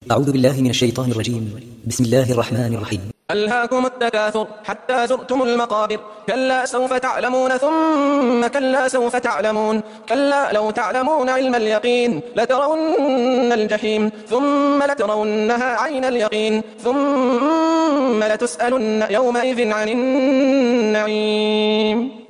أعوذ بالله من الشيطان الرجيم. بسم الله الرحمن الرحيم. ألهاكم التكاثر حتى زرتم المقابر كلا سوف تعلمون ثم كلا سوف تعلمون كلا لو تعلمون علم اليقين لترون الجحيم ثم لترونها عين اليقين ثم لتسألن يومئذ عن النعيم.